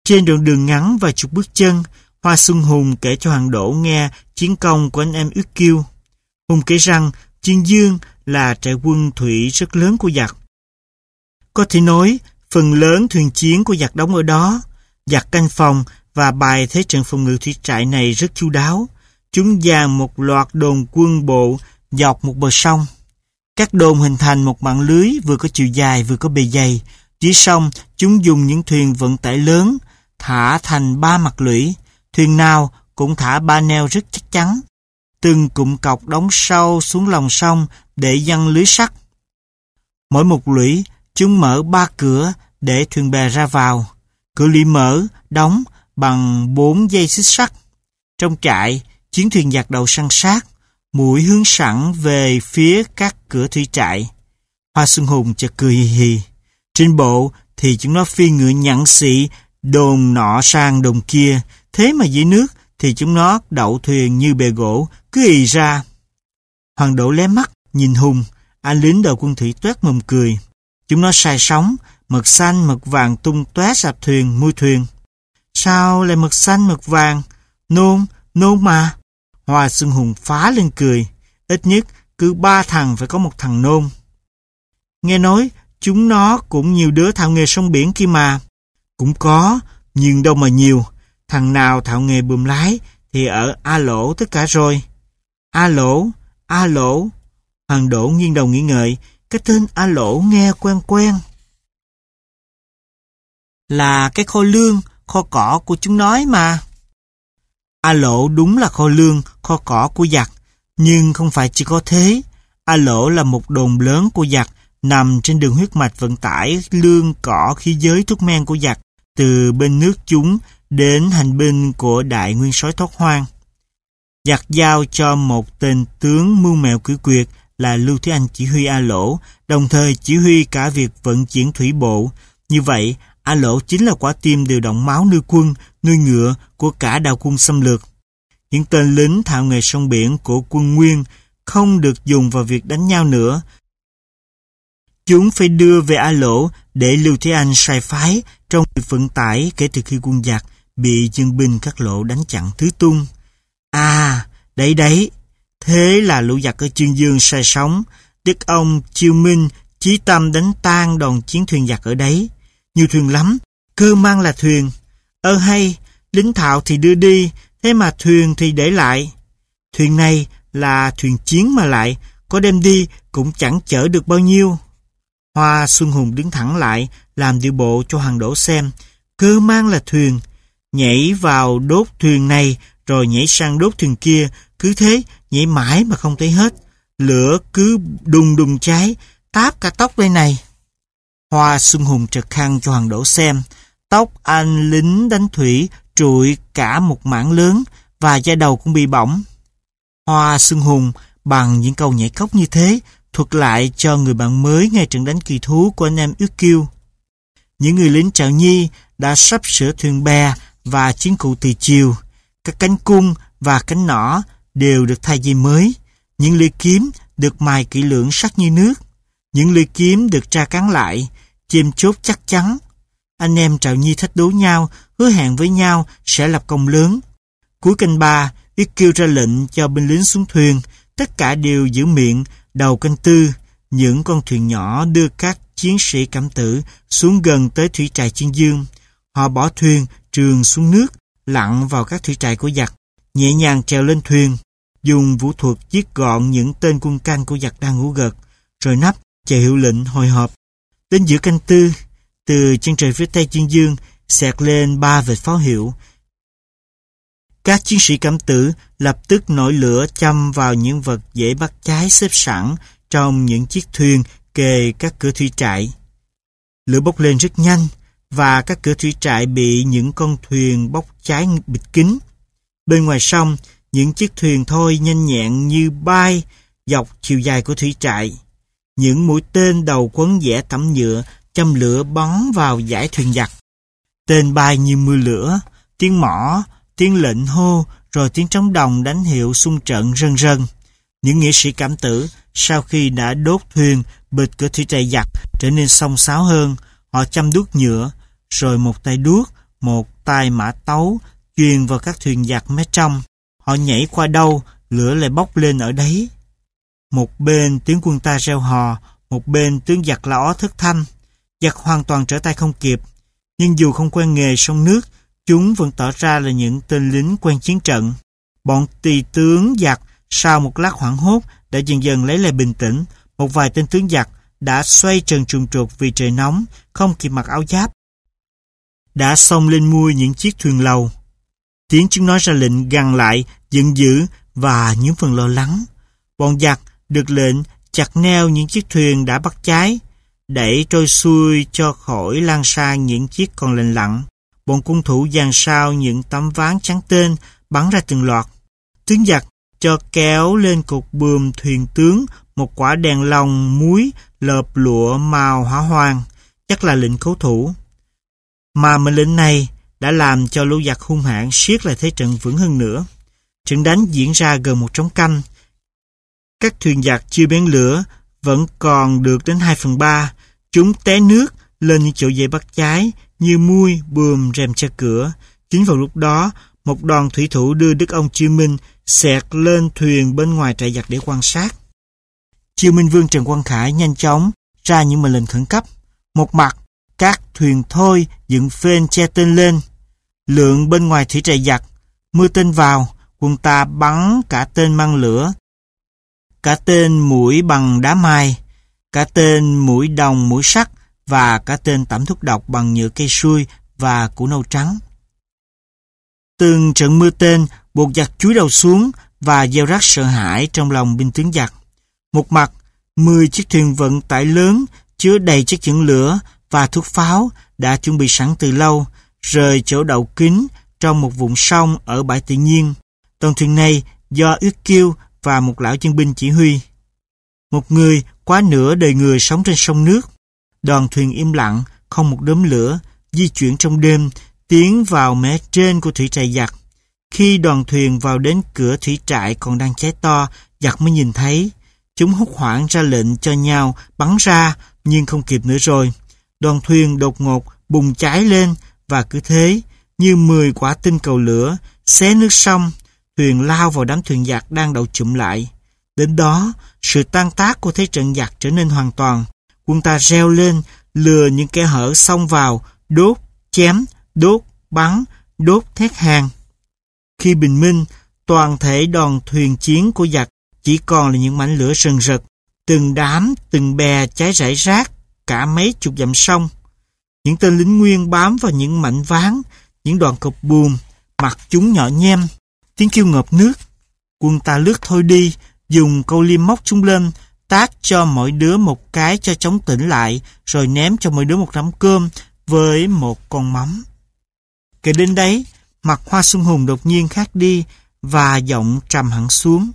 Trên đoạn đường ngắn vài chục bước chân, Hoa Xuân Hùng kể cho Hoàng Đỗ nghe chiến công của anh em Yết Kiêu. Hùng kể rằng Chương Dương là trại quân thủy rất lớn của giặc. Có thể nói, phần lớn thuyền chiến của giặc đóng ở đó. Giặc canh phòng và bài thế trận phòng ngự thủy trại này rất chu đáo. Chúng dàn một loạt đồn quân bộ dọc một bờ sông. Các đồn hình thành một mạng lưới vừa có chiều dài vừa có bề dày. Dưới sông, chúng dùng những thuyền vận tải lớn thả thành 3 mặt lũy. Thuyền nào cũng thả 3 neo rất chắc chắn. Từng cụm cọc đóng sâu xuống lòng sông để giăng lưới sắt. Mỗi một lũy, chúng mở 3 cửa để thuyền bè ra vào. Cửa lũy mở, đóng bằng 4 dây xích sắt. Trong trại, chiến thuyền giặc đầu săn sát, mũi hướng sẵn về phía các cửa thủy trại. Hoa Xuân Hùng chợt cười hì hì. Trên bộ thì chúng nó phi ngựa nhặng xị đồn nọ sang đồn kia, thế mà dưới nước thì chúng nó đậu thuyền như bè gỗ, cứ ì ra. Hoàng Đỗ lé mắt nhìn Hùng, anh lính đội quân thủy toét mồm cười. Chúng nó sai sóng, mực xanh mực vàng tung tóe sạp thuyền, mui thuyền. Sao lại mực xanh mực vàng? Nôn mà. Hoa Xuân Hùng phá lên cười. Ít nhất cứ 3 thằng phải có một thằng nôn. Nghe nói chúng nó cũng nhiều đứa thạo nghề sông biển kia mà. Cũng có, nhưng đâu mà nhiều. Thằng nào thạo nghề buồm lái thì ở A Lỗ tất cả rồi. A Lỗ. Hoàng Đỗ nghiêng đầu nghĩ ngợi. Cái tên A Lỗ nghe quen quen. Là cái kho lương, kho cỏ của chúng nói mà. A Lỗ đúng là kho lương, kho cỏ của giặc. Nhưng không phải chỉ có thế. A Lỗ là một đồn lớn của giặc, nằm trên đường huyết mạch vận tải lương cỏ khí giới thuốc men của giặc, từ bên nước chúng đến hành binh của đại nguyên soái Thoát Hoang. Giặc giao cho một tên tướng mưu mẹo quỷ quyệt là Lưu Thế Anh chỉ huy A Lỗ, đồng thời chỉ huy cả việc vận chuyển thủy bộ. Như vậy, A Lỗ chính là quả tim điều động máu nuôi quân, nuôi ngựa của cả đạo quân xâm lược. Những tên lính thạo nghề sông biển của quân Nguyên không được dùng vào việc đánh nhau nữa. Chúng phải đưa về A Lỗ để Lưu Thế Anh sai phái trong việc vận tải kể từ khi quân giặc bị dân binh các lộ đánh chặn tứ tung. À, đấy, thế là lũ giặc ở Chương Dương sai sóng. Đức ông Chiêu Minh chí tâm đánh tan đòn chiến thuyền giặc ở đấy. Nhiều thuyền lắm, cơ mang là thuyền. Hay, lính thạo thì đưa đi, thế mà thuyền thì để lại. Thuyền này là thuyền chiến mà lại, có đem đi cũng chẳng chở được bao nhiêu. Hoa Xuân Hùng đứng thẳng lại, làm điệu bộ cho Hoàng Đỗ xem. Cơ mang là thuyền, nhảy vào đốt thuyền này, rồi nhảy sang đốt thuyền kia, cứ thế, nhảy mãi mà không thấy hết. Lửa cứ đùng cháy, táp cả tóc đây này. Hoa Xuân Hùng trật khăn cho Hoàng Đỗ xem. Tóc anh lính đánh thủy trụi cả một mảng lớn, và da đầu cũng bị bỏng. Hoa Xuân Hùng bằng những câu nhảy cóc như thế, thuật lại cho người bạn mới ngay trận đánh kỳ thú của anh em Yết Kiêu. Những người lính Trạo Nhi đã sắp sửa thuyền bè và chiến cụ từ chiều. Các cánh cung và cánh nỏ đều được thay dây mới. Những lưỡi kiếm được mài kỹ lưỡng sắc như nước. Những lưỡi kiếm được tra cán lại, chêm chốt chắc chắn. Anh em Trạo Nhi thách đố nhau, hứa hẹn với nhau sẽ lập công lớn. Cuối canh 3, Yết Kiêu ra lệnh cho binh lính xuống thuyền. Tất cả đều giữ miệng. Đầu canh 4, những con thuyền nhỏ đưa các chiến sĩ Cảm Tử xuống gần tới thủy trại Chương Dương. Họ bỏ thuyền trườn xuống nước, lặn vào các thủy trại của giặc, nhẹ nhàng trèo lên thuyền, dùng vũ thuật giết gọn những tên quân canh của giặc đang ngủ gật, rồi nắp chờ hiệu lệnh hồi họp. Đến giữa canh 4, từ chân trời phía tây Chương Dương xẹt lên 3 vệt pháo hiệu. Các chiến sĩ Cảm Tử lập tức nổi lửa châm vào những vật dễ bắt cháy xếp sẵn trong những chiếc thuyền kề các cửa thủy trại. Lửa bốc lên rất nhanh, và các cửa thủy trại bị những con thuyền bốc cháy bịt kín. Bên ngoài sông, những chiếc thuyền thôi nhanh nhẹn như bay dọc chiều dài của thủy trại. Những mũi tên đầu quấn vẽ tẩm nhựa châm lửa bắn vào dải thuyền giặc. Tên bay như mưa lửa, tiếng mõ, tiếng lệnh hô, rồi tiếng trống đồng đánh hiệu xung trận rần rần. Những nghĩa sĩ Cảm Tử sau khi đã đốt thuyền bịt cửa thủy trại giặc trở nên xông xáo hơn. Họ châm đuốc nhựa, rồi một tay đuốc, một tai mã tấu chuyền vào các thuyền giặc mé trong. Họ nhảy qua đâu, lửa lại bốc lên ở đấy. Một bên tướng quân ta reo hò, một bên tướng giặc la ó thất thanh. Giặc hoàn toàn trở tay không kịp. Nhưng dù không quen nghề sông nước, chúng vẫn tỏ ra là những tên lính quen chiến trận. Bọn tỳ tướng giặc sau một lát hoảng hốt đã dần dần lấy lại bình tĩnh. Một vài tên tướng giặc đã xoay trần trùng trục vì trời nóng, không kịp mặc áo giáp, đã xông lên mui những chiếc thuyền lầu. Tiếng chúng nói ra lệnh gằn lại, giận dữ và những phần lo lắng. Bọn giặc được lệnh chặt neo những chiếc thuyền đã bắt cháy, đẩy trôi xuôi cho khỏi lan sang những chiếc còn lành lặn. Bọn cung thủ dàn sao những tấm ván trắng tên bắn ra từng loạt. Tướng giặc cho kéo lên cột buồm thuyền tướng một quả đèn lồng muối lợp lụa màu hỏa hoang, chắc là lệnh cố thủ. Mà mệnh lệnh này đã làm cho lũ giặc hung hãn siết lại thế trận vững hơn nữa. Trận đánh diễn ra gần một trống canh. Các thuyền giặc chưa bén lửa vẫn còn được đến 2/3. Chúng té nước lên những chỗ dễ bắt cháy như mui, buồm, rèm che cửa. Chính vào lúc đó, một đoàn thủy thủ đưa Đức ông Chiêu Minh xẹt lên thuyền bên ngoài trại giặc để quan sát. Chiêu Minh Vương Trần Quang Khải nhanh chóng ra những mệnh lệnh khẩn cấp. Một mặt, các thuyền thôi dựng phên che tên lên. Lượng bên ngoài thủy trại giặc, mưa tên vào, quân ta bắn cả tên mang lửa, cả tên mũi bằng đá mai, cả tên mũi đồng mũi sắt và cả tên tẩm thuốc độc bằng nhựa cây sui và củ nâu trắng. Từng trận mưa tên buộc giặc chúi đầu xuống và gieo rắc sợ hãi trong lòng binh tướng giặc. Một mặt, 10 chiếc thuyền vận tải lớn chứa đầy chất dẫn lửa và thuốc pháo đã chuẩn bị sẵn từ lâu, rời chỗ đậu kín trong một vùng sông ở bãi tự nhiên. Đoàn thuyền này do Yết Kiêu và một lão dân binh chỉ huy. Một người quá nửa đời người sống trên sông nước. Đoàn thuyền im lặng, không một đốm lửa, di chuyển trong đêm, tiến vào mé trên của thủy trại giặc. Khi đoàn thuyền vào đến cửa thủy trại còn đang cháy to, giặc mới nhìn thấy. Chúng hốt hoảng ra lệnh cho nhau bắn ra, nhưng không kịp nữa rồi. Đoàn thuyền đột ngột bùng cháy lên và cứ thế, như 10 quả tinh cầu lửa, xé nước sông, thuyền lao vào đám thuyền giặc đang đậu chụm lại. Đến đó, sự tan tác của thế trận giặc trở nên hoàn toàn. Quân ta reo lên, lừa những kẻ hở xông vào, đốt, chém, đốt, bắn, đốt thét hàng. Khi bình minh, toàn thể đoàn thuyền chiến của giặc chỉ còn là những mảnh lửa rần rật, từng đám, từng bè cháy rải rác cả mấy chục dặm sông. Những tên lính Nguyên bám vào những mảnh ván, những đoạn cọc buồm, mặt chúng nhỏ nhem, tiếng kêu ngợp nước. Quân ta lướt thôi đi, dùng câu liêm móc chúng lên, tát cho mỗi đứa một cái cho chống tỉnh lại, rồi ném cho mỗi đứa một nắm cơm với một con mắm. Kể đến đấy, mặt Hoa Xuân Hùng đột nhiên khác đi và giọng trầm hẳn xuống.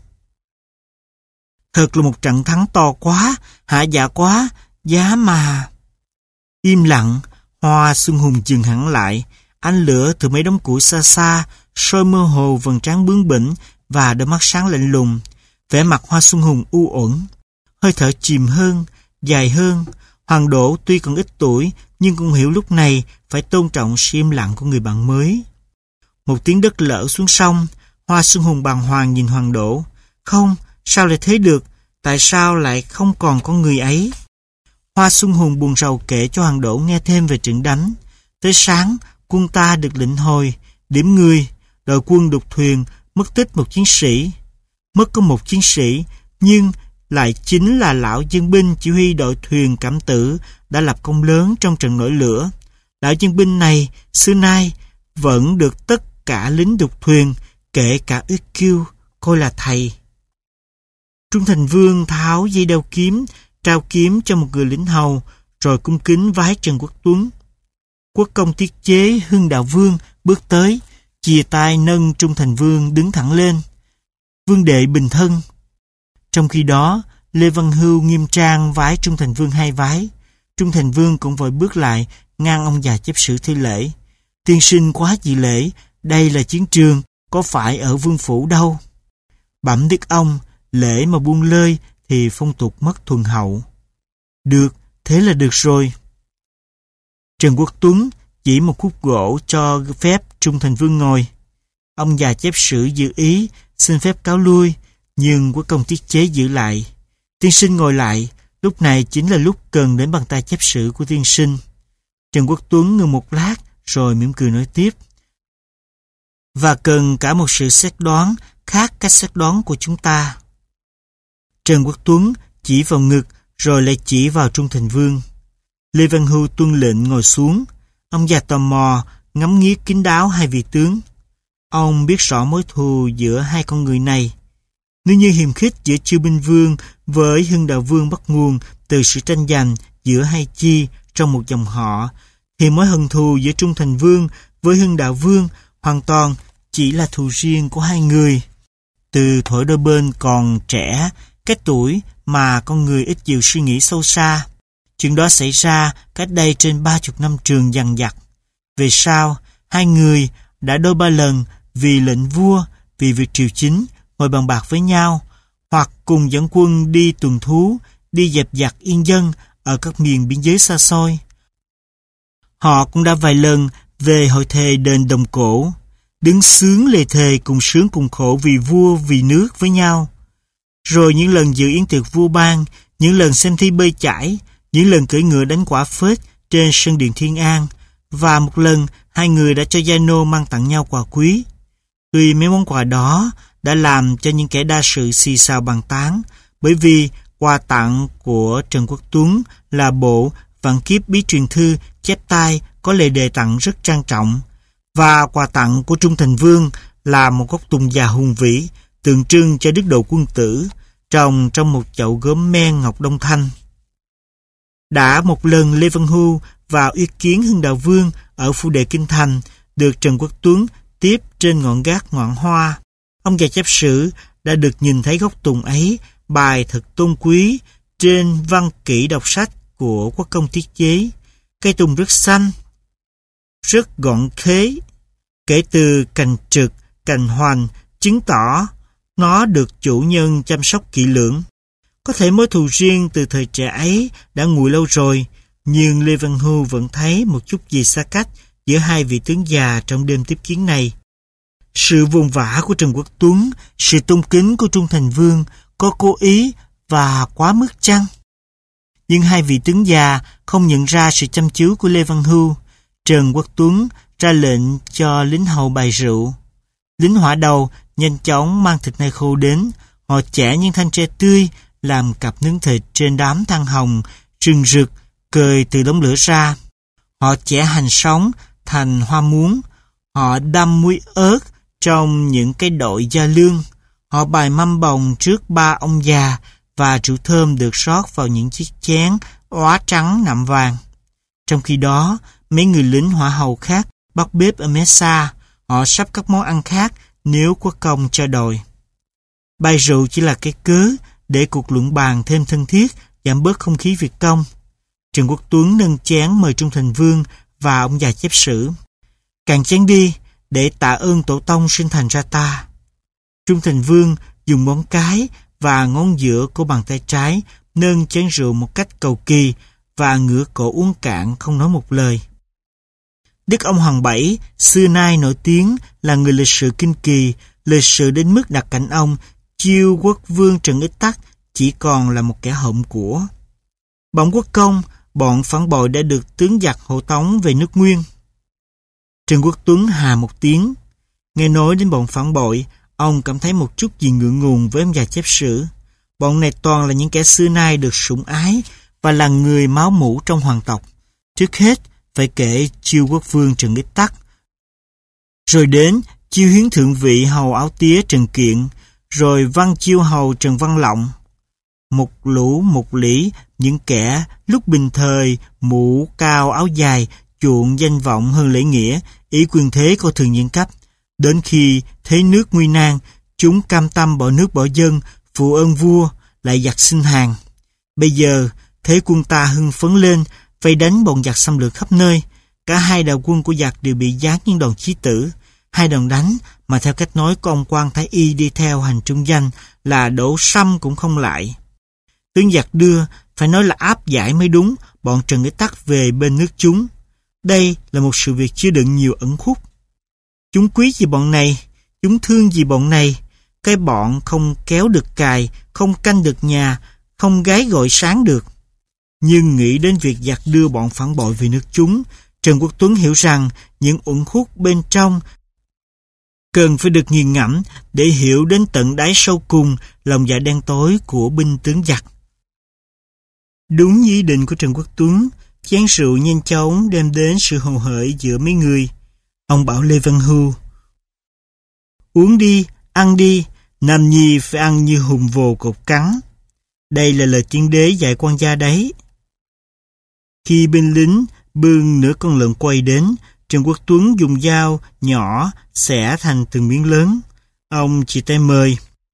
Thật là một trận thắng to quá, hạ dạ quá, giá mà. Im lặng, Hoa Xuân Hùng dừng hẳn lại, ánh lửa từ mấy đống củi xa xa soi mơ hồ vầng trán bướng bỉnh và đôi mắt sáng lạnh lùng. Vẻ mặt Hoa Xuân Hùng u uẩn, hơi thở chìm hơn, dài hơn. Hoàng Đỗ tuy còn ít tuổi nhưng cũng hiểu lúc này phải tôn trọng sự im lặng của người bạn mới. Một tiếng đất lở xuống sông. Hoa Xuân Hùng bàng hoàng nhìn Hoàng Đỗ. Không, sao lại thế được? Tại sao lại không còn con người ấy? Hoa Xuân Hùng buồn rầu kể cho Hoàng Đỗ nghe thêm về trận đánh. Tới sáng, quân ta được lệnh hồi, điểm người, đội quân đục thuyền, mất tích một chiến sĩ. Mất có một chiến sĩ, nhưng lại chính là lão dân binh chỉ huy đội thuyền Cảm Tử đã lập công lớn trong trận nổi lửa. Lão dân binh này, xưa nay, vẫn được tất cả lính đục thuyền, kể cả Yết Kiêu, coi là thầy. Trung Thành Vương tháo dây đeo kiếm, trao kiếm cho một người lính hầu, rồi cung kính vái Trần Quốc Tuấn. Quốc công tiết chế Hưng Đạo Vương bước tới, chìa tay nâng Trung Thành Vương đứng thẳng lên. Vương đệ bình thân. Trong khi đó, Lê Văn Hưu nghiêm trang vái Trung Thành Vương 2 vái. Trung Thành Vương cũng vội bước lại, ngang ông già chép sử thi lễ. Tiên sinh quá dị lễ, đây là chiến trường, có phải ở vương phủ đâu. Bẩm đức ông, lễ mà buông lơi thì phong tục mất thuần hậu. Được, thế là được rồi. Trần Quốc Tuấn chỉ một khúc gỗ cho phép Trung Thành Vương ngồi. Ông già chép sử giữ ý, xin phép cáo lui, nhưng quốc công tiết chế giữ lại. Tiên sinh ngồi lại, lúc này chính là lúc cần đến bàn tay chép sử của tiên sinh. Trần Quốc Tuấn ngừng một lát, rồi mỉm cười nói tiếp. Và cần cả một sự xét đoán khác cách xét đoán của chúng ta. Trần Quốc Tuấn chỉ vào ngực, rồi lại chỉ vào Trung Thành Vương. Lê Văn Hưu tuân lệnh ngồi xuống. Ông già tò mò, ngắm nghía kín đáo hai vị tướng. Ông biết rõ mối thù giữa hai con người này. Nếu như hiềm khích giữa Chiêu Binh Vương với Hưng Đạo Vương bắt nguồn từ sự tranh giành giữa hai chi trong một dòng họ, thì mối hận thù giữa Trung Thành Vương với Hưng Đạo Vương hoàn toàn chỉ là thù riêng của hai người. Từ thuở đôi bên còn trẻ, cái tuổi mà con người ít nhiều suy nghĩ sâu xa. Chuyện đó xảy ra cách đây trên 30 năm trường dằng dặc. Về sau, hai người đã đôi ba lần vì lệnh vua, vì việc triều chính, ngồi bàn bạc với nhau, hoặc cùng dẫn quân đi tuần thú, đi dẹp giặc yên dân ở các miền biên giới xa xôi. Họ cũng đã vài lần về hội thề đền Đồng Cổ, đứng sướng lề thề cùng sướng cùng khổ vì vua vì nước với nhau. Rồi những lần dự yến tiệc vua ban, những lần xem thi bơi chải, những lần cưỡi ngựa đánh quả phết trên sân điện Thiên An, và một lần hai người đã cho gia nô mang tặng nhau quà quý. Tuy mấy món quà đó đã làm cho những kẻ đa sự xì xào bàn tán, bởi vì quà tặng của Trần Quốc Tuấn là bộ Vạn Kiếp Bí Truyền Thư chép tay có lề đề tặng rất trang trọng, và quà tặng của Trung Thành Vương là một gốc tùng già hùng vĩ, tượng trưng cho đức độ quân tử, trồng trong một chậu gốm men ngọc đông thanh. Đã một lần Lê Văn Hưu vào ý kiến Hưng Đạo Vương ở Phu Đệ Kinh Thành, được Trần Quốc Tuấn tiếp trên ngọn gác ngọn hoa. Ông già chép sử đã được nhìn thấy gốc tùng ấy bài thật tôn quý trên văn kỹ đọc sách của quốc công Tiết Chế. Cây tùng rất xanh, rất gọn khế, kể từ cành trực, cành hoành, chứng tỏ nó được chủ nhân chăm sóc kỹ lưỡng. Có thể mối thù riêng từ thời trẻ ấy đã nguội lâu rồi, nhưng Lê Văn Hưu vẫn thấy một chút gì xa cách giữa hai vị tướng già trong đêm tiếp kiến này. Sự vùng vã của Trần Quốc Tuấn, sự tôn kính của Trung Thành Vương có cố ý và quá mức chăng? Nhưng hai vị tướng già không nhận ra sự chăm chú của Lê Văn Hưu. Trần Quốc Tuấn ra lệnh cho lính hầu bày rượu. Lính hỏa đầu nhanh chóng mang thịt nai khô đến. Họ chẻ những thanh tre tươi làm cặp nướng thịt trên đám than hồng rừng rực cười từ đống lửa ra. Họ chẻ hành sống thành hoa muống. Họ đâm muối ớt trong những cái đội da lương. Họ bày mâm bồng trước ba ông già và rượu thơm được rót vào những chiếc chén óa trắng nạm vàng. Trong khi đó, mấy người lính hỏa hầu khác bắt bếp ở mé xa. Họ sắp các món ăn khác nếu quốc công cho đòi. Bày rượu chỉ là cái cớ để cuộc luận bàn thêm thân thiết, giảm bớt không khí việc công. Trần Quốc Tuấn nâng chén mời Trung Thành Vương và ông già chép sử. Cạn chén đi, để tạ ơn tổ tông sinh thành ra ta. Trung Thành Vương dùng ngón cái và ngón giữa của bàn tay trái nâng chén rượu một cách cầu kỳ và ngửa cổ uống cạn không nói một lời. Đức ông Hoàng Bảy xưa nay nổi tiếng là người lịch sự kinh kỳ, lịch sự đến mức đặt cạnh ông Chiêu Quốc Vương Trần Ích Tắc chỉ còn là một kẻ hộm của. Bỗng quốc công, bọn phản bội đã được tướng giặc hộ tống về nước Nguyên. Trần Quốc Tuấn hà một tiếng. Nghe nói đến bọn phản bội, ông cảm thấy một chút gì ngượng ngùng với ông già chép sử. Bọn này toàn là những kẻ xưa nay được sủng ái và là người máu mủ trong hoàng tộc. Trước hết phải kể Chiêu Quốc Vương Trần Ích Tắc, rồi đến Chiêu Hiến Thượng Vị hầu áo tía Trần Kiện, rồi Văn Chiêu hầu Trần Văn Lộng. Một lũ một lĩ những kẻ lúc bình thời mũ cao áo dài, chuộng danh vọng hơn lễ nghĩa, ý quyền thế coi thường những cấp. Đến khi thế nước nguy nan, chúng cam tâm bỏ nước bỏ dân, phụ ơn vua, lại giặc xin hàng. Bây giờ thế quân ta hưng phấn lên, vây đánh bọn giặc xâm lược khắp nơi. Cả hai đạo quân của giặc đều bị giáng những đòn chí tử. Hai đòn đánh mà theo cách nói của ông quan Thái Y đi theo hành trung danh là đổ sâm cũng không lại. Tướng giặc đưa, phải nói là áp giải mới đúng, bọn Trần Ích Tắc về bên nước chúng. Đây là một sự việc chứa đựng nhiều ẩn khúc. Chúng quý gì bọn này, chúng thương gì bọn này. Cái bọn không kéo được cài, không canh được nhà, không gái gọi sáng được. Nhưng nghĩ đến việc giặc đưa bọn phản bội về nước chúng, Trần Quốc Tuấn hiểu rằng những uẩn khúc bên trong cần phải được nghiền ngẫm để hiểu đến tận đáy sâu cùng lòng dạ đen tối của binh tướng giặc. Đúng như ý định của Trần Quốc Tuấn, chén rượu nhanh chóng đem đến sự hồ hởi giữa mấy người. Ông bảo Lê Văn Hưu: uống đi, ăn đi, nam nhi phải ăn như hùng vồ cột cắn. Đây là lời tiên đế dạy quan gia đấy. Khi binh lính bưng nửa con lợn quay đến, Trần Quốc Tuấn dùng dao nhỏ xẻ thành từng miếng lớn. Ông chỉ tay mời.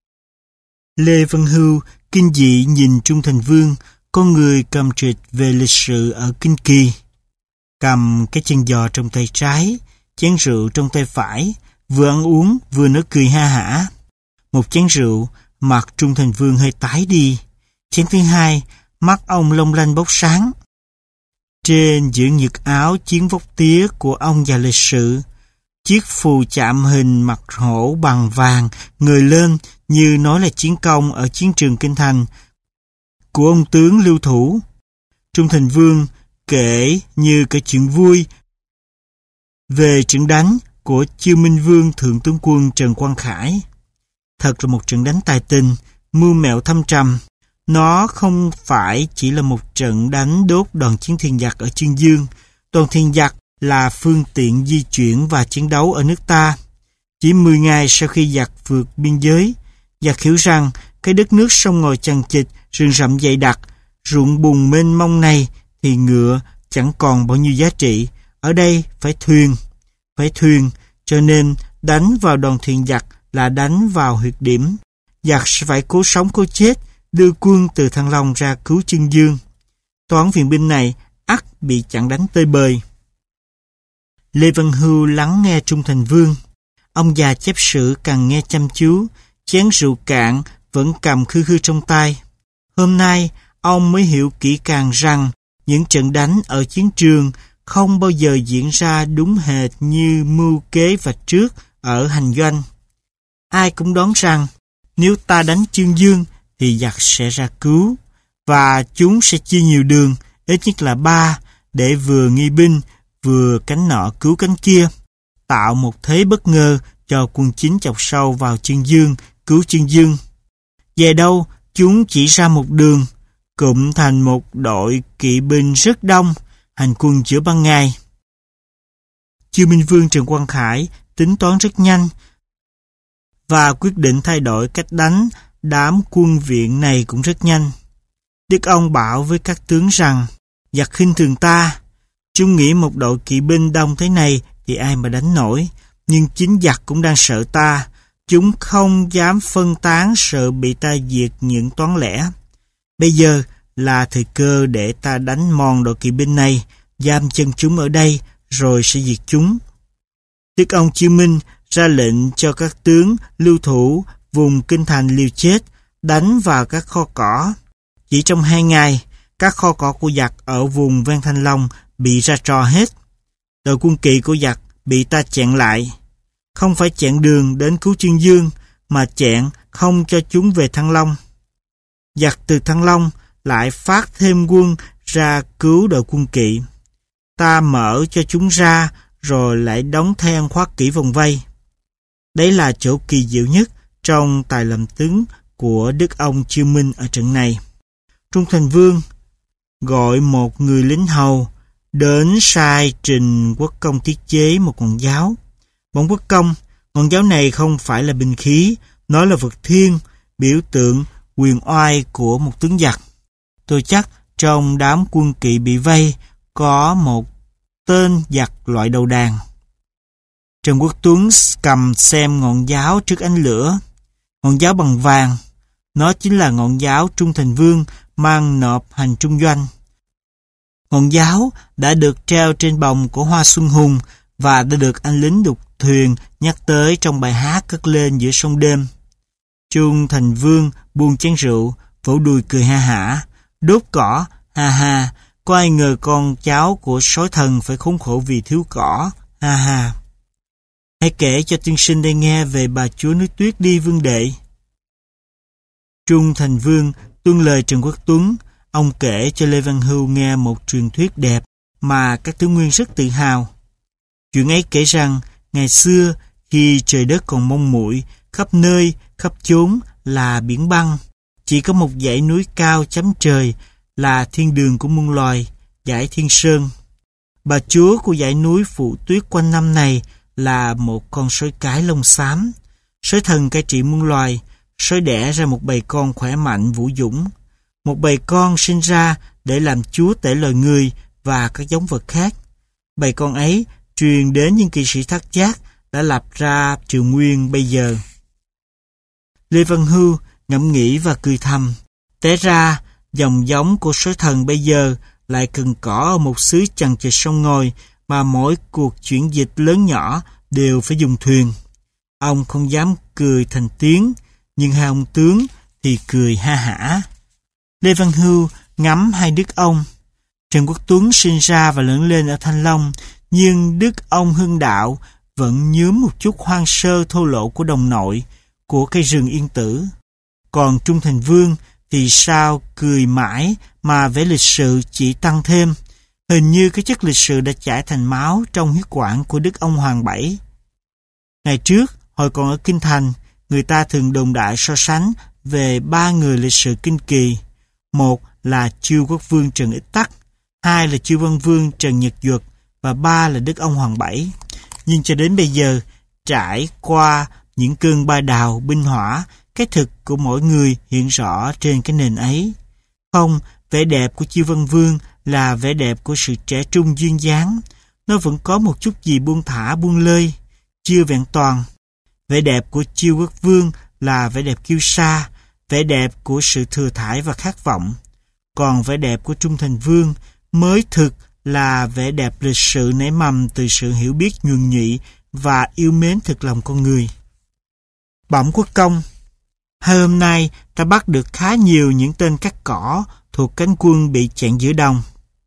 Lê Văn Hưu kinh dị nhìn Trung Thành Vương, con người cầm trịch về lịch sử ở Kinh Kỳ, cầm cái chân giò trong tay trái, chén rượu trong tay phải, vừa ăn uống vừa nói cười ha hả. Một chén rượu, mặt Trung Thành Vương hơi tái đi. Chén thứ hai, mắt ông long lanh bốc sáng. Trên giữa nhược áo chiến vóc tía của ông già lịch sự, chiếc phù chạm hình mặt hổ bằng vàng ngời lên như nói là chiến công ở chiến trường Kinh Thành của ông tướng Lưu Thủ. Trung Thành Vương kể như cái chuyện vui về trận đánh của Chiêu Minh Vương Thượng tướng quân Trần Quang Khải. Thật là một trận đánh tài tình, mưu mẹo thâm trầm. Nó không phải chỉ là một trận đánh đốt đoàn chiến thiên giặc ở Chương Dương. Đoàn thiên giặc là phương tiện di chuyển và chiến đấu ở nước ta. Chỉ 10 ngày sau khi giặc vượt biên giới, giặc hiểu rằng cái đất nước sông ngòi chằng chịt, rừng rậm dày đặc, ruộng bùn mênh mông này thì ngựa chẳng còn bao nhiêu giá trị. Ở đây phải thuyền, cho nên đánh vào đoàn thuyền giặc là đánh vào huyệt điểm. Giặc sẽ phải cố sống cố chết, đưa quân từ Thăng Long ra cứu Chương Dương. Toán viện binh này ắt bị chặn đánh tơi bời. Lê Văn Hưu lắng nghe Trung Thành Vương. Ông già chép sử càng nghe chăm chú, chén rượu cạn vẫn cầm khư khư trong tay. Hôm nay, ông mới hiểu kỹ càng rằng những trận đánh ở chiến trường không bao giờ diễn ra đúng hệt như mưu kế vạch trước ở hành doanh. Ai cũng đoán rằng nếu ta đánh Chương Dương thì giặc sẽ ra cứu, và chúng sẽ chia nhiều đường, ít nhất là 3, để vừa nghi binh, vừa cánh nọ cứu cánh kia, tạo một thế bất ngờ cho quân chính chọc sâu vào Chương Dương, cứu Chương Dương. Về đâu, chúng chỉ ra một đường, cụm thành một đội kỵ binh rất đông, hành quân giữa ban ngày. Chiêu Minh Vương Trần Quang Khải tính toán rất nhanh và quyết định thay đổi cách đánh đám quân viện này cũng rất nhanh. Đức ông bảo với các tướng rằng giặc khinh thường ta. Chúng nghĩ một đội kỵ binh đông thế này thì ai mà đánh nổi, nhưng chính giặc cũng đang sợ ta. Chúng không dám phân tán, sợ bị ta diệt những toán lẻ. Bây giờ là thời cơ để ta đánh mòn đội kỵ binh này, giam chân chúng ở đây, rồi sẽ diệt chúng. Đức ông Chiêu Minh ra lệnh cho các tướng lưu thủ vùng Kinh Thành liều chết, đánh vào các kho cỏ. Chỉ trong 2 ngày, các kho cỏ của giặc ở vùng ven Thanh Long bị ra trò hết. Đội quân kỵ của giặc bị ta chặn lại. Không phải chặn đường đến cứu Chương Dương, mà chặn không cho chúng về Thăng Long. Giặc từ Thăng Long lại phát thêm quân ra cứu đội quân kỵ. Ta mở cho chúng ra, rồi lại đóng then khóa kỹ vòng vây. Đấy là chỗ kỳ diệu nhất trong tài làm tướng của đức ông Chiêu Minh ở trận này. Trung Thành Vương gọi một người lính hầu đến sai trình Quốc công tiết chế một ngọn giáo. Bẩm Quốc công, ngọn giáo này không phải là binh khí, nó là vật thiêng, biểu tượng quyền oai của một tướng giặc. Tôi chắc trong đám quân kỵ bị vây có một tên giặc loại đầu đàn. Trần Quốc Tuấn cầm xem ngọn giáo trước ánh lửa. Ngọn giáo bằng vàng, nó chính là ngọn giáo Trung Thành Vương mang nộp hành trung doanh. Ngọn giáo đã được treo trên bồng của Hoa Xuân Hùng và đã được anh lính đục thuyền nhắc tới trong bài hát cất lên giữa sông đêm. Trung Thành Vương buông chén rượu, vỗ đùi cười ha hả, đốt cỏ, ha ha, Có ai ngờ con cháu của sói thần phải khốn khổ vì thiếu cỏ. Ha ha. Hãy kể cho tiên sinh đây nghe về bà chúa nước tuyết đi vương đệ. Trung Thành Vương tuân lời Trần Quốc Tuấn. Ông kể cho Lê Văn Hưu nghe một truyền thuyết đẹp mà các tướng nguyên rất tự hào. Chuyện ấy kể rằng, ngày xưa, khi trời đất còn mông muội, khắp nơi, khắp chốn là biển băng. Chỉ có một dãy núi cao chấm trời là thiên đường của muôn loài, dãy Thiên Sơn. Bà chúa của dãy núi phủ tuyết quanh năm này là một con sói cái lông xám. Sói thần cai trị muôn loài, sói đẻ ra một bầy con khỏe mạnh vũ dũng. Một bầy con sinh ra để làm chúa tể loài người và các giống vật khác. Bầy con ấy truyền đến những kỵ sĩ Thác Giác đã lập ra Triều Nguyên bây giờ. Lê Văn Hưu ngẫm nghĩ và cười thầm. Té ra, dòng giống của sói thần bây giờ lại cần cỏ ở một xứ chằng chịt sông ngòi mà mỗi cuộc chuyển dịch lớn nhỏ đều phải dùng thuyền. Ông không dám cười thành tiếng, nhưng hai ông tướng thì cười ha hả. Lê Văn Hưu ngắm hai đức ông. Trần Quốc Tuấn sinh ra và lớn lên ở Thanh Long, nhưng đức ông Hưng Đạo vẫn nhuốm một chút hoang sơ thô lỗ của đồng nội, của cây rừng yên tử. Còn Trung Thành Vương thì sao cười mãi mà vẻ lịch sự chỉ tăng thêm. Hình như cái chất lịch sự đã chảy thành máu trong huyết quản của đức ông Hoàng Bảy. Ngày trước, hồi còn ở Kinh Thành, người ta thường đồn đại so sánh về ba người lịch sự kinh kỳ. Một là Chiêu Quốc Vương Trần Ích Tắc, hai là Chiêu Văn Vương Trần Nhật Duật và ba là đức ông Hoàng Bảy. Nhưng cho đến bây giờ, trải qua những cơn ba đào binh hỏa, cái thực của mỗi người hiện rõ trên cái nền ấy. Không, vẻ đẹp của Chiêu Văn Vương là vẻ đẹp của sự trẻ trung duyên dáng. Nó vẫn có một chút gì buông thả buông lơi, chưa vẹn toàn. Vẻ đẹp của Chiêu Quốc Vương là vẻ đẹp kiêu sa, vẻ đẹp của sự thừa thãi và khát vọng. Còn vẻ đẹp của Trung Thành Vương mới thực là vẻ đẹp lịch sự nảy mầm từ sự hiểu biết nhuần nhụy và yêu mến thực lòng con người. Bẩm quốc công, hai hôm nay ta bắt được khá nhiều những tên cắt cỏ thuộc cánh quân bị chặn giữa đồng.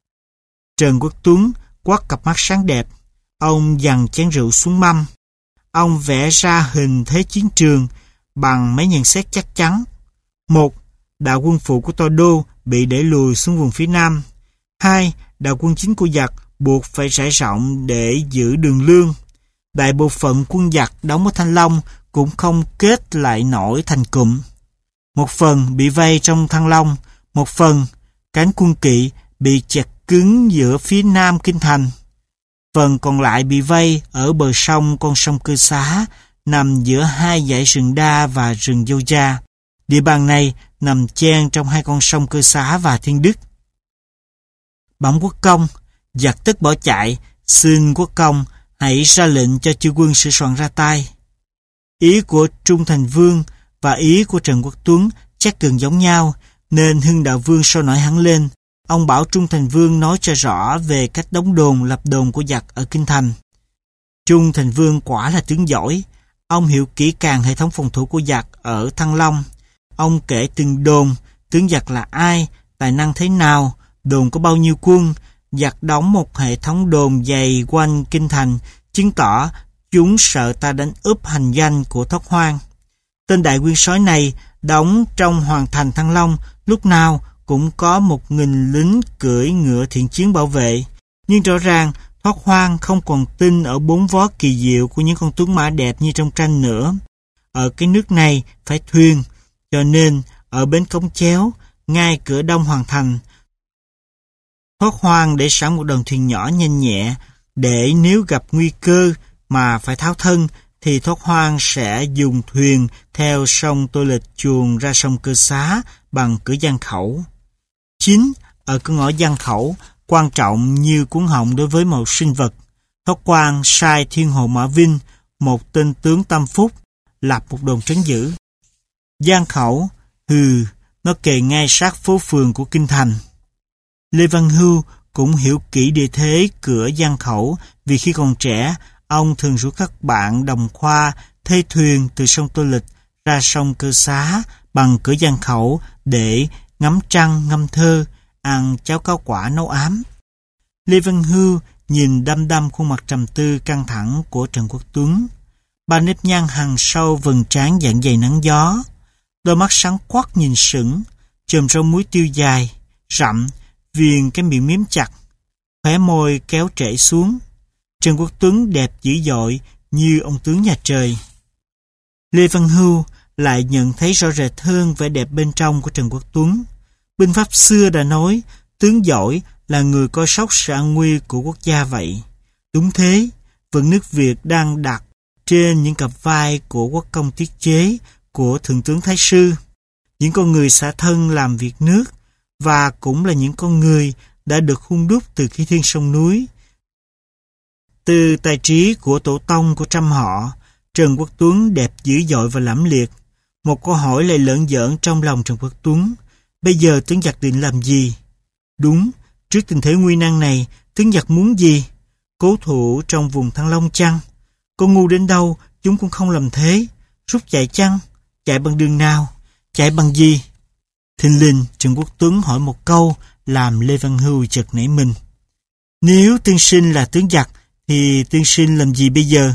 Trần Quốc Tuấn quắt cặp mắt sáng đẹp. Ông dằn chén rượu xuống mâm. Ông vẽ ra hình thế chiến trường bằng mấy nhận xét chắc chắn. Một, đạo quân phụ của Tô Đô bị đẩy lùi xuống vùng phía nam. Hai, đạo quân chính của giặc buộc phải rải rộng để giữ đường lương. Đại bộ phận quân giặc đóng ở Thanh Long cũng không kết lại nổi thành cụm. Một phần bị vây trong Thăng Long, một phần cánh quân kỵ bị chặt cứng giữa phía nam kinh thành. Phần còn lại bị vây ở bờ sông con sông Cơ Xá, nằm giữa hai dãy rừng Đa và rừng Dâu Gia. Địa bàn này nằm chen trong hai con sông Cơ Xá và Thiên Đức. Bẩm quốc công, giặc tất bỏ chạy, xin quốc công hãy ra lệnh cho chư quân sửa soạn ra tay. Ý của Trung Thành Vương và ý của Trần Quốc Tuấn chắc gần giống nhau, nên Hưng Đạo Vương sôi nổi hẳn lên. Ông bảo Trung Thành Vương nói cho rõ về cách đóng đồn lập đồn của giặc ở Kinh Thành. Trung Thành Vương quả là tướng giỏi. Ông hiểu kỹ càng hệ thống phòng thủ của giặc ở Thăng Long. Ông kể từng đồn, tướng giặc là ai, tài năng thế nào, đồn có bao nhiêu quân. Giặc đóng một hệ thống đồn dày quanh Kinh Thành, chứng tỏ chúng sợ ta đánh úp hành danh của Thóc Hoang. Tên đại nguyên soái này đóng trong hoàng thành Thăng Long, lúc nào cũng có 1.000 lính cưỡi ngựa thiện chiến bảo vệ. Nhưng rõ ràng Thóc Hoang không còn tin ở bốn vó kỳ diệu của những con tuấn mã đẹp như trong tranh nữa. Ở cái nước này phải thuyền, cho nên ở bến Cống Chéo, ngay cửa đông hoàng thành, Thóc Hoang để sẵn một đoàn thuyền nhỏ nhanh nhẹ, để nếu gặp nguy cơ mà phải tháo thân, thì Thóc Hoang sẽ dùng thuyền theo sông Tô Lịch chuồn ra sông Cơ Xá bằng cửa Giang Khẩu. Chính ở cửa ngõ Giang Khẩu, quan trọng như cuốn họng đối với một sinh vật, Thóc Hoang sai Thiên Hồ Mã Vinh, một tên tướng tâm phúc, lập một đồn trấn giữ. Giang Khẩu, nó kề ngay sát phố phường của Kinh Thành. Lê Văn Hưu cũng hiểu kỹ địa thế cửa Giang Khẩu, vì khi còn trẻ, ông thường rủ các bạn đồng khoa thuê thuyền từ sông Tô Lịch ra sông Cơ Xá bằng cửa Giang Khẩu để ngắm trăng ngâm thơ, ăn cháo cáo quả nấu ám. Lê Văn Hưu nhìn đăm đăm khuôn mặt trầm tư căng thẳng của Trần Quốc Tuấn. Ba nếp nhăn hằn sâu vầng trán dạng dày nắng gió. Đôi mắt sáng quắc nhìn sững, chòm râu muối tiêu dài, rậm, viền cái miệng miếm chặt, khóe môi kéo trễ xuống. Trần Quốc Tuấn đẹp dữ dội như ông tướng nhà trời. Lê Văn Hưu lại nhận thấy rõ rệt hơn vẻ đẹp bên trong của Trần Quốc Tuấn. Binh pháp xưa đã nói, tướng giỏi là người coi sóc sự an nguy của quốc gia vậy. Đúng thế, vận nước Việt đang đặt trên những cặp vai của quốc công tiết chế, của thượng tướng Thái Sư. Những con người xả thân làm việc nước, và cũng là những con người đã được hun đúc từ khi thiên sông núi. Từ tài trí của tổ tông của trăm họ, Trần Quốc Tuấn đẹp dữ dội và lẫm liệt. Một câu hỏi lại lởn vởn trong lòng Trần Quốc Tuấn. Bây giờ tướng giặc định làm gì? Đúng, trước tình thế nguy nan này, tướng giặc muốn gì? Cố thủ trong vùng Thăng Long chăng? Có ngu đến đâu, chúng cũng không làm thế. Rút chạy chăng? Chạy bằng đường nào? Chạy bằng gì? Thình lình, Trần Quốc Tuấn hỏi một câu làm Lê Văn Hưu chợt nảy mình. Nếu tiên sinh là tướng giặc, thì tiên sinh làm gì bây giờ?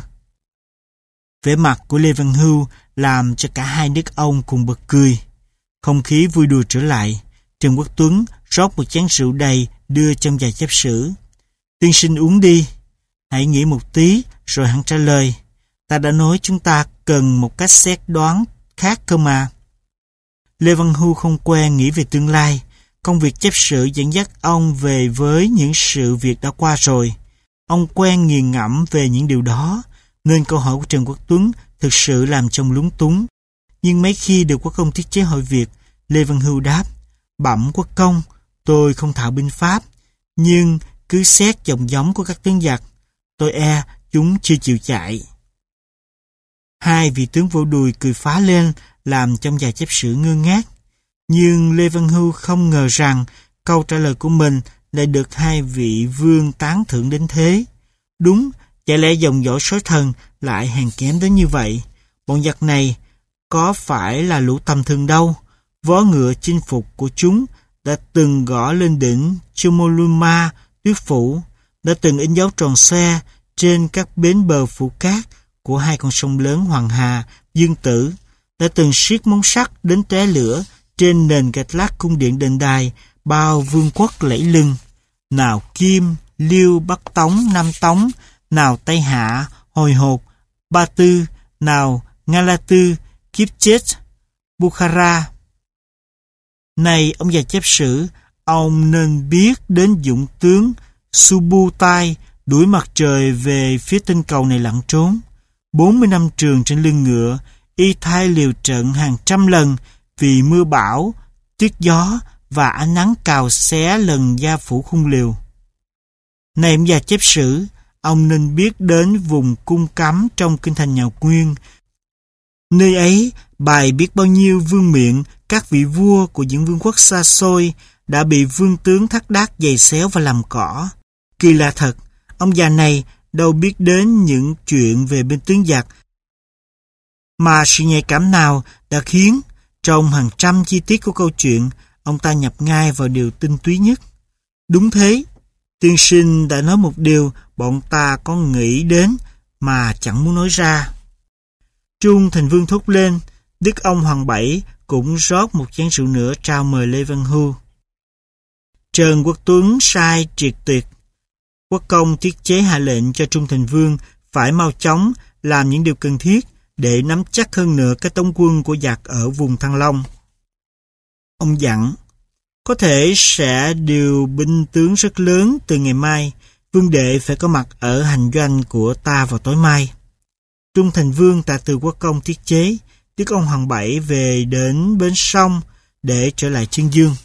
Vẻ mặt của Lê Văn Hưu làm cho cả hai đức ông cùng bật cười. Không khí vui đùa trở lại. Trần Quốc Tuấn rót một chén rượu đầy đưa trong vài chép sử. Tiên sinh uống đi. Hãy nghĩ một tí rồi hẳn trả lời. Ta đã nói chúng ta cần một cách xét đoán khác cơ mà. Lê Văn Hưu không quen nghĩ về tương lai. Công việc chép sử dẫn dắt ông về với những sự việc đã qua rồi. Ông quen nghiền ngẫm về những điều đó, nên câu hỏi của Trần Quốc Tuấn thực sự làm trông lúng túng. Nhưng mấy khi được quốc công tiết chế hỏi việc, Lê Văn Hưu đáp, bẩm quốc công, tôi không thạo binh pháp, nhưng cứ xét dòng giống của các tướng giặc, tôi e chúng chưa chịu chạy. Hai vị tướng vỗ đùi cười phá lên, làm trong vài chép sử ngơ ngác. Nhưng Lê Văn Hưu không ngờ rằng câu trả lời của mình lại được hai vị vương tán thưởng đến thế. Đúng, chả lẽ dòng dõi sói thần lại hèn kém đến như vậy. Bọn giặc này có phải là lũ tầm thường đâu. Vó ngựa chinh phục của chúng đã từng gõ lên đỉnh Chomolungma, Tuyết Phủ, đã từng in dấu tròn xe trên các bến bờ phủ cát của hai con sông lớn Hoàng Hà, Dương Tử, đã từng siết móng sắt đến tóe lửa trên nền gạch lát cung điện đền đài bao vương quốc lẫy lừng. Nào Kim, Liêu, Bắc Tống, Nam Tống, nào Tây Hạ, Hồi Hột, Ba Tư, nào Nga La Tư, Kiếp Chết, Bukhara. Này ông già chép sử, ông nên biết đến dũng tướng Subutai đuổi mặt trời về phía tinh cầu này lặn trốn. 40 năm trường trên lưng ngựa, y thay liều trận hàng trăm lần vì mưa bão, tuyết gió và ánh nắng cào xé lần da phủ khung liều. Này ông già chép sử, ông nên biết đến vùng cung cấm trong kinh thành nhà Nguyên. Nơi ấy bày biết bao nhiêu vương miện, các vị vua của những vương quốc xa xôi đã bị vương tướng Thác Đác giày xéo và làm cỏ. Kỳ lạ thật, ông già này đâu biết đến những chuyện về bên tướng giặc, mà sự nhạy cảm nào đã khiến trong hàng trăm chi tiết của câu chuyện ông ta nhập ngay vào điều tinh túy nhất. Đúng thế, tiên sinh đã nói một điều bọn ta có nghĩ đến mà chẳng muốn nói ra. Trung Thành Vương thốt lên, đức ông Hoàng Bảy cũng rót một chén rượu nữa trao mời Lê Văn Hưu. Trần Quốc Tuấn sai triệt tuyệt. Quốc công tiết chế hạ lệnh cho Trung Thành Vương phải mau chóng làm những điều cần thiết để nắm chắc hơn nữa cái tống quân của giặc ở vùng Thăng Long. Ông dặn, có thể sẽ điều binh tướng rất lớn từ ngày mai, vương đệ phải có mặt ở hành doanh của ta vào tối mai. Trung Thành Vương tạ từ quốc công tiết chế, đức ông Hoàng Bảy về đến bến sông để trở lại Chương Dương.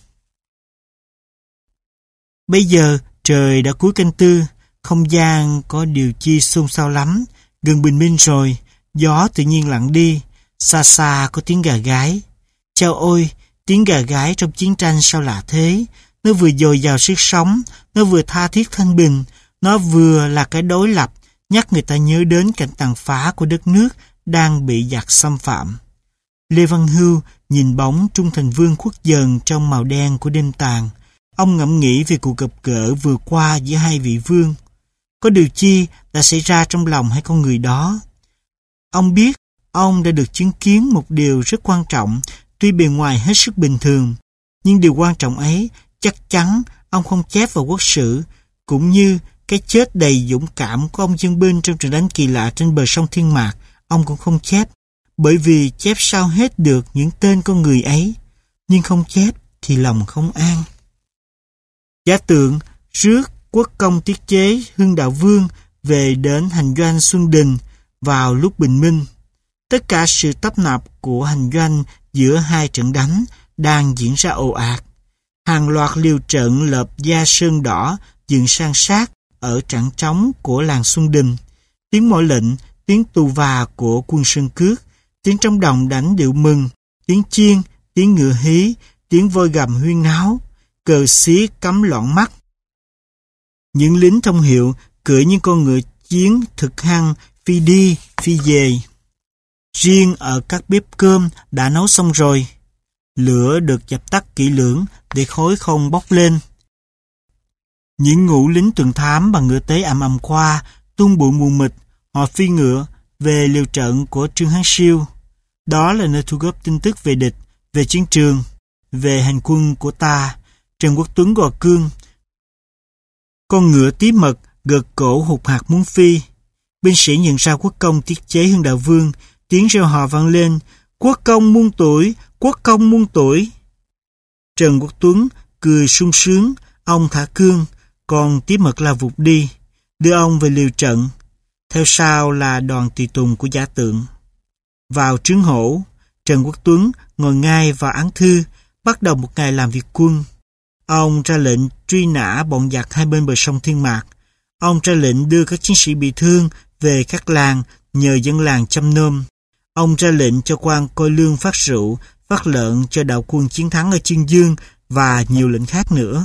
Bây giờ trời đã cuối canh tư, không gian có điều chi xôn xao lắm, gần bình minh rồi, gió tự nhiên lặng đi, xa xa có tiếng gà gáy. Chao ôi, tiếng gà gáy trong chiến tranh sao lạ thế, nó vừa dồi dào sức sống, nó vừa tha thiết thanh bình, nó vừa là cái đối lập, nhắc người ta nhớ đến cảnh tàn phá của đất nước đang bị giặc xâm phạm. Lê Văn Hưu nhìn bóng Trung Thành Vương khuất dần trong màu đen của đêm tàn. Ông ngẫm nghĩ về cuộc gặp gỡ vừa qua giữa hai vị vương. Có điều chi đã xảy ra trong lòng hai con người đó? Ông biết ông đã được chứng kiến một điều rất quan trọng, tuy bề ngoài hết sức bình thường. Nhưng điều quan trọng ấy chắc chắn ông không chép vào quốc sử, cũng như cái chết đầy dũng cảm của ông dân binh trong trận đánh kỳ lạ trên bờ sông Thiên Mạc, ông cũng không chép, bởi vì chép sao hết được những tên con người ấy, nhưng không chép thì lòng không an. Giả tượng rước quốc công tiết chế Hưng Đạo Vương về đến hành doanh Xuân Đình vào lúc bình minh. Tất cả sự tấp nập của hành doanh giữa hai trận đánh đang diễn ra ồ ạt. Hàng loạt liều trận lợp da sơn đỏ dựng san sát ở trảng trống của làng Xuân Đình. Tiếng mõ lệnh, tiếng tù và của quân Sơn Cước, tiếng trong đồng đánh điệu mừng, tiếng chiên, tiếng ngựa hí, tiếng voi gầm huyên náo, cờ xí cắm loạn mắt. Những lính thông hiệu cưỡi những con ngựa chiến thực hăng phi đi, phi về. Riêng ở các bếp cơm đã nấu xong rồi. Lửa được dập tắt kỹ lưỡng để khói không bốc lên. Những ngũ lính tuần thám bằng ngựa tế ầm ầm qua, tung bụi mù mịt, họ phi ngựa về liều trận của Trương Hán Siêu. Đó là nơi thu góp tin tức về địch, về chiến trường, về hành quân của ta. Trần Quốc Tuấn gò cương. Con ngựa tí mật gật cổ hụt hạt muốn phi. Binh sĩ nhận ra quốc công tiết chế Hưng Đạo Vương, tiếng reo hò vang lên: Quốc công muôn tuổi, quốc công muôn tuổi. Trần Quốc Tuấn cười sung sướng, ông thả cương, còn tí mật lao vụt đi, đưa ông về liều trận. Theo sau là đoàn tùy tùng của Giả Tượng. Vào trướng hổ, Trần Quốc Tuấn ngồi ngay vào án thư, bắt đầu một ngày làm việc quân. Ông ra lệnh truy nã bọn giặc hai bên bờ sông Thiên Mạc. Ông ra lệnh đưa các chiến sĩ bị thương về các làng nhờ dân làng chăm nom. Ông ra lệnh cho quan coi lương phát rượu, phát lợn cho đạo quân chiến thắng ở Chương Dương và nhiều lệnh khác nữa.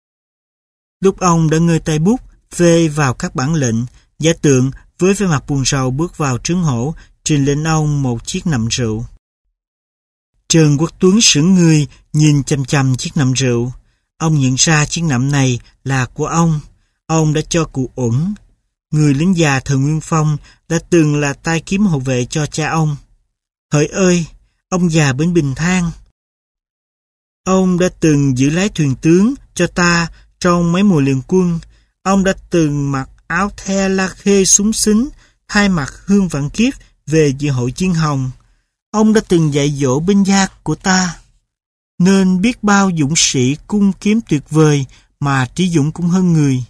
Lúc ông đã ngơi tay bút phê vào các bản lệnh, Giả Tượng với vẻ mặt buồn rầu bước vào trướng hổ, trình lên ông một chiếc nậm rượu. Trần Quốc Tuấn sững người nhìn chằm chằm chiếc nậm rượu. Ông nhận ra chiếc nậm này là của ông. Ông đã cho cụ Uẩn, người lính già thời Nguyên Phong, đã từng là tay kiếm hộ vệ cho cha ông. Hỡi ơi, ông già bên Bình Thang. Ông đã từng giữ lái thuyền tướng cho ta trong mấy mùa liên quân. Ông đã từng mặc áo the la khê súng xính, thay mặt hương vạn kiếp về dự hội Chiên Hồng. Ông đã từng dạy dỗ binh gia của ta, nên biết bao dũng sĩ cung kiếm tuyệt vời mà trí dũng cũng hơn người.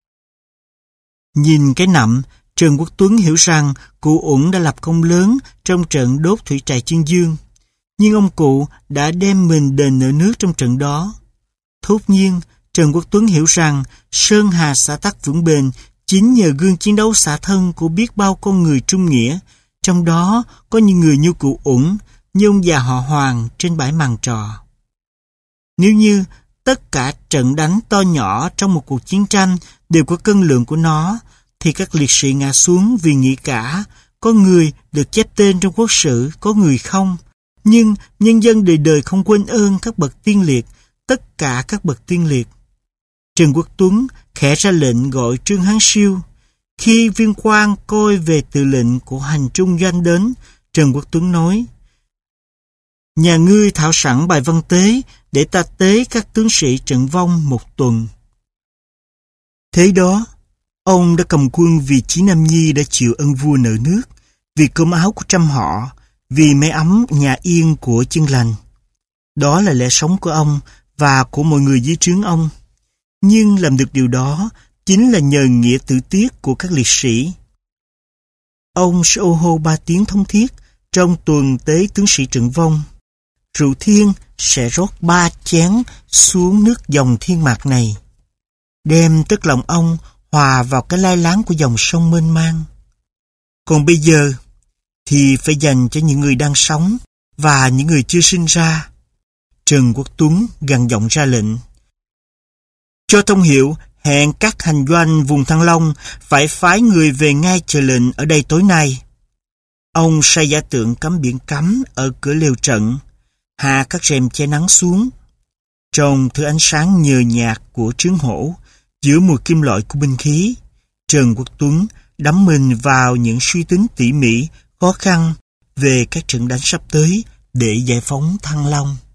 Nhìn cái nậm, Trần Quốc Tuấn hiểu rằng cụ Uẩn đã lập công lớn trong trận đốt thủy trại Chương Dương, nhưng ông cụ đã đem mình đền nợ nước trong trận đó. Thốt nhiên, Trần Quốc Tuấn hiểu rằng Sơn Hà xã tắc vững bền chính nhờ gương chiến đấu xả thân của biết bao con người trung nghĩa, trong đó có những người như cụ Uẩn, như ông già họ Hoàng trên bãi màn trò. Nếu như tất cả trận đánh to nhỏ trong một cuộc chiến tranh đều có cân lượng của nó, thì các liệt sĩ ngã xuống vì nghĩ cả. Có người được chép tên trong quốc sử, có người không. Nhưng nhân dân đời đời không quên ơn các bậc tiên liệt, tất cả các bậc tiên liệt. Trần Quốc Tuấn khẽ ra lệnh gọi Trương Hán Siêu. Khi viên quan coi về từ lệnh của hành trung doanh đến, Trần Quốc Tuấn nói: Nhà ngươi thảo sẵn bài văn tế để ta tế các tướng sĩ trận vong một tuần. Thế đó, ông đã cầm quân vì Chí Nam Nhi đã chịu ân vua nợ nước, vì cơm áo của trăm họ, vì mái ấm nhà yên của chân lành. Đó là lẽ sống của ông và của mọi người dưới trướng ông. Nhưng làm được điều đó chính là nhờ nghĩa tử tiết của các liệt sĩ. Ông sẽ ô hô 3 tiếng thống thiết trong tuần tế tướng sĩ trận vong. Rượu thiên sẽ rót 3 chén xuống nước dòng Thiên Mạc này, đem tức lòng ông hòa vào cái lai láng của dòng sông mênh mang. Còn bây giờ thì phải dành cho những người đang sống và những người chưa sinh ra. Trần Quốc Tuấn gằn giọng ra lệnh: Cho thông hiệu hẹn các hành doanh vùng Thăng Long phải phái người về ngay chờ lệnh ở đây tối nay. Ông sai Giả Tượng cắm biển cấm ở cửa lều trận, hạ các rèm che nắng xuống. Trong thứ ánh sáng nhờ nhạt của trướng hổ, giữa mùi kim loại của binh khí, Trần Quốc Tuấn đắm mình vào những suy tính tỉ mỉ, khó khăn về các trận đánh sắp tới để giải phóng Thăng Long.